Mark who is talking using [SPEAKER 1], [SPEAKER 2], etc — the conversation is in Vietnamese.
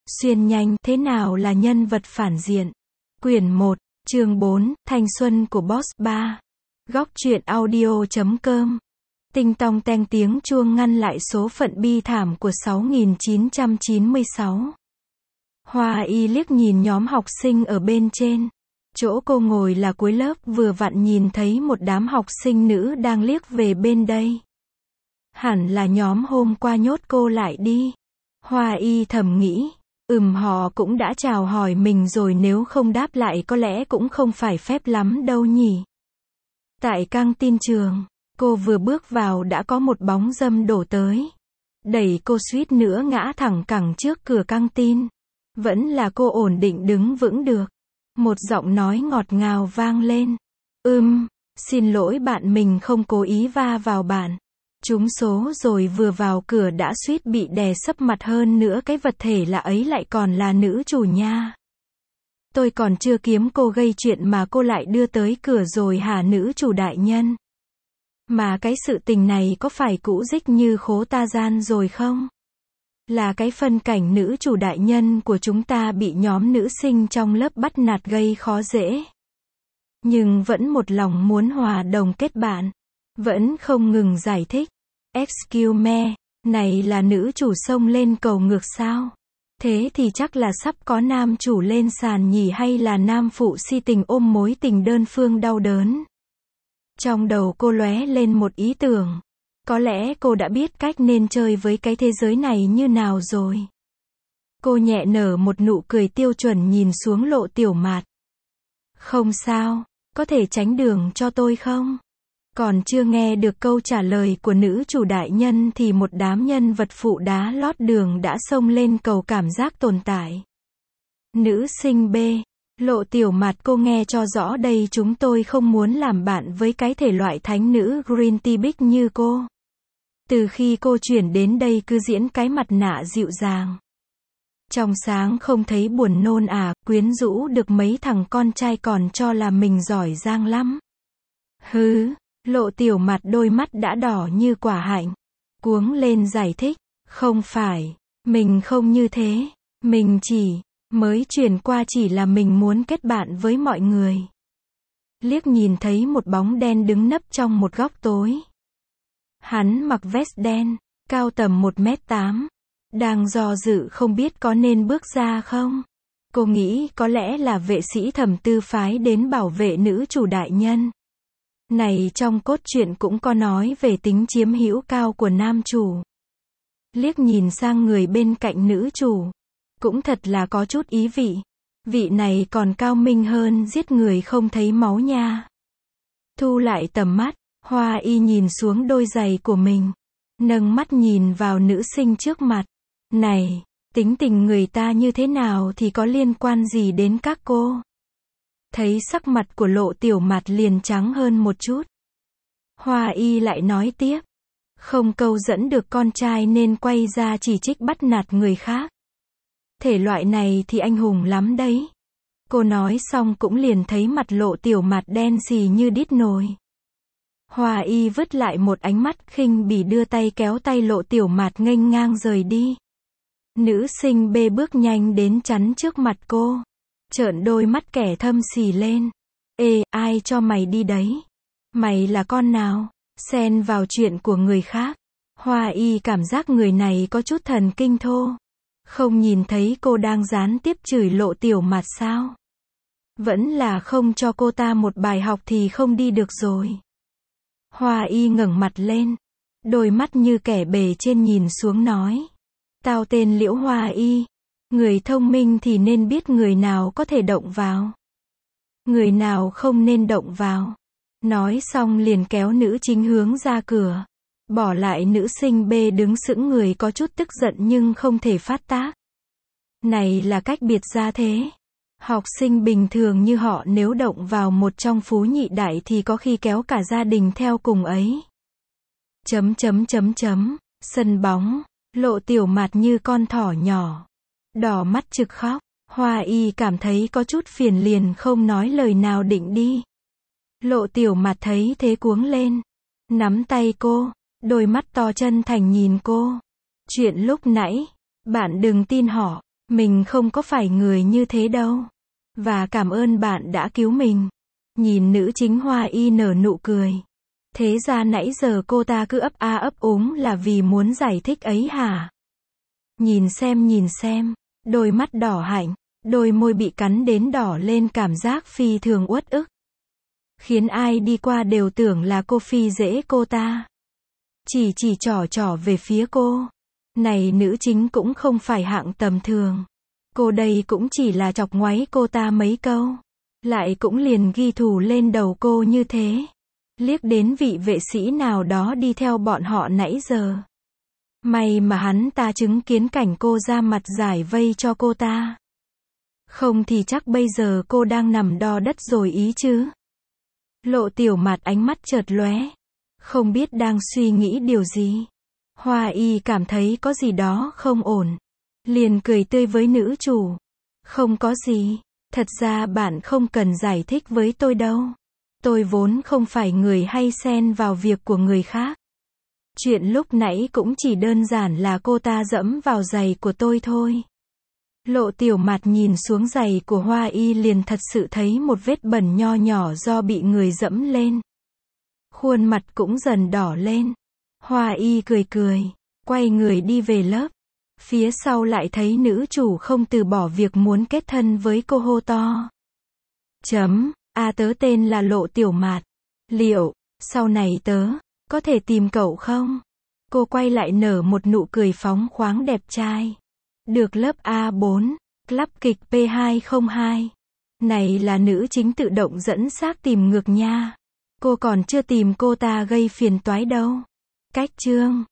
[SPEAKER 1] Xuyên nhanh, thế nào là nhân vật phản diện? Quyển 1, chương 4, Thanh xuân của Boss 3. Góc truyện audio.com. Tinh tong teng tiếng chuông ngăn lại số phận bi thảm của 6996. Hoa Y liếc nhìn nhóm học sinh ở bên trên. Chỗ cô ngồi là cuối lớp, vừa vặn nhìn thấy một đám học sinh nữ đang liếc về bên đây. Hẳn là nhóm hôm qua nhốt cô lại đi. Hoa Y thầm nghĩ. Họ cũng đã chào hỏi mình rồi, nếu không đáp lại có lẽ cũng không phải phép lắm đâu nhỉ. Tại căng tin trường, cô vừa bước vào đã có một bóng râm đổ tới. Đẩy cô suýt nữa ngã thẳng cẳng trước cửa căng tin. Vẫn là cô ổn định đứng vững được. Một giọng nói ngọt ngào vang lên. Xin lỗi bạn, mình không cố ý va vào bạn. Trúng số rồi, vừa vào cửa đã suýt bị đè sấp mặt, hơn nữa cái vật thể lạ ấy lại còn là nữ chủ nha. Tôi còn chưa kiếm cô gây chuyện mà cô lại đưa tới cửa rồi hả nữ chủ đại nhân? Mà cái sự tình này có phải cũ dích như khố ta gian rồi không? Là cái phân cảnh nữ chủ đại nhân của chúng ta bị nhóm nữ sinh trong lớp bắt nạt gây khó dễ. Nhưng vẫn một lòng muốn hòa đồng kết bạn. Vẫn không ngừng giải thích. Excuse me, này là nữ chủ xông lên cầu ngược sao? Thế thì chắc là sắp có nam chủ lên sàn nhỉ, hay là nam phụ si tình ôm mối tình đơn phương đau đớn? Trong đầu cô lóe lên một ý tưởng. Có lẽ cô đã biết cách nên chơi với cái thế giới này như nào rồi. Cô nhẹ nở một nụ cười tiêu chuẩn nhìn xuống Lộ Tiểu Mạt. Không sao, có thể tránh đường cho tôi không? Còn chưa nghe được câu trả lời của nữ chủ đại nhân thì một đám nhân vật phụ đá lót đường đã xông lên cầu cảm giác tồn tại. Nữ sinh B. Lộ Tiểu Mạt, cô nghe cho rõ đây, chúng tôi không muốn làm bạn với cái thể loại thánh nữ Green Tea Bích như cô. Từ khi cô chuyển đến đây cứ diễn cái mặt nạ dịu dàng. Trong sáng không thấy buồn nôn à, quyến rũ được mấy thằng con trai còn cho là mình giỏi giang lắm. Lộ Tiểu Mạt đôi mắt đã đỏ như quả hạnh. Cuống lên giải thích. Không phải, mình không như thế. Mình mới chuyển qua, chỉ là mình muốn kết bạn với mọi người. Liếc nhìn thấy một bóng đen đứng nấp trong một góc tối. Hắn mặc vest đen, cao tầm 1m8. Đang do dự không biết có nên bước ra không. Cô nghĩ có lẽ là vệ sĩ Thẩm Tư phái đến bảo vệ nữ chủ đại nhân. Này, trong cốt truyện cũng có nói về tính chiếm hữu cao của nam chủ. Liếc nhìn sang người bên cạnh nữ chủ. Cũng thật là có chút ý vị. Vị này còn cao minh hơn giết người không thấy máu nha. Thu lại tầm mắt, Hoa Y nhìn xuống đôi giày của mình. Nâng mắt nhìn vào nữ sinh trước mặt. Này, tính tình người ta như thế nào thì có liên quan gì đến các cô? Thấy sắc mặt của Lộ Tiểu Mạt liền trắng hơn một chút. Hoa Y lại nói tiếp. Không câu dẫn được con trai nên quay ra chỉ trích bắt nạt người khác. Thể loại này thì anh hùng lắm đấy. Cô nói xong cũng liền thấy mặt Lộ Tiểu Mạt đen xì như đít nồi. Hoa Y vứt lại một ánh mắt khinh bỉ, đưa tay kéo tay Lộ Tiểu Mạt nghênh ngang rời đi. Nữ sinh B bước nhanh đến chắn trước mặt cô. Trợn đôi mắt kẻ thâm xì lên. Ê, ai cho mày đi đấy? Mày là con nào? Xen vào chuyện của người khác. Hoa Y cảm giác người này có chút thần kinh thô. Không nhìn thấy cô đang gián tiếp chửi Lộ Tiểu Mạt sao? Vẫn là không cho cô ta một bài học thì không đi được rồi. Hoa Y ngẩng mặt lên. Đôi mắt như kẻ bề trên nhìn xuống nói. Tao tên Liễu Hoa Y. Người thông minh thì nên biết người nào có thể động vào. Người nào không nên động vào. Nói xong liền kéo nữ chính hướng ra cửa. Bỏ lại nữ sinh B đứng sững người, có chút tức giận nhưng không thể phát tác. Này là cách biệt ra thế. Học sinh bình thường như họ nếu động vào một trong phú nhị đại thì có khi kéo cả gia đình theo cùng ấy. Sân bóng. Lộ Tiểu Mạt như con thỏ nhỏ. Đỏ mắt trực khóc. Hoa Y cảm thấy có chút phiền liền không nói lời nào định đi. Lộ Tiểu Mạt thấy thế cuống lên. Nắm tay cô. Đôi mắt to chân thành nhìn cô. Chuyện lúc nãy. Bạn đừng tin họ. Mình không có phải người như thế đâu. Và cảm ơn bạn đã cứu mình. Nhìn nữ chính Hoa Y nở nụ cười. Thế ra nãy giờ cô ta cứ ấp a ấp úng là vì muốn giải thích ấy hả? Nhìn xem. Đôi mắt đỏ hạnh, đôi môi bị cắn đến đỏ lên, cảm giác phi thường uất ức. Khiến ai đi qua đều tưởng là cô phi dễ cô ta. Chỉ trỏ về phía cô. Này, nữ chính cũng không phải hạng tầm thường. Cô đây cũng chỉ là chọc ngoáy cô ta mấy câu. Lại cũng liền ghi thù lên đầu cô như thế. Liếc đến vị vệ sĩ nào đó đi theo bọn họ nãy giờ. May mà hắn ta chứng kiến cảnh cô ra mặt giải vây cho cô ta. Không thì chắc bây giờ cô đang nằm đo đất rồi ý chứ. Lộ Tiểu Mạt ánh mắt chợt lóe. Không biết đang suy nghĩ điều gì. Hoa Y cảm thấy có gì đó không ổn. Liền cười tươi với nữ chủ. Không có gì. Thật ra bạn không cần giải thích với tôi đâu. Tôi vốn không phải người hay xen vào việc của người khác. Chuyện lúc nãy cũng chỉ đơn giản là cô ta dẫm vào giày của tôi thôi. Lộ Tiểu Mạt nhìn xuống giày của Hoa Y liền thật sự thấy một vết bẩn nho nhỏ do bị người dẫm lên. Khuôn mặt cũng dần đỏ lên. Hoa Y cười, quay người đi về lớp. Phía sau lại thấy nữ chủ không từ bỏ việc muốn kết thân với cô, hô to. Tớ tên là Lộ Tiểu Mạt. Liệu, sau này tớ có thể tìm cậu không? Cô quay lại nở một nụ cười phóng khoáng đẹp trai. Được lớp A4, Club kịch P202. Này là nữ chính tự động dẫn xác tìm ngược nha. Cô còn chưa tìm cô ta gây phiền toái đâu. Cách chương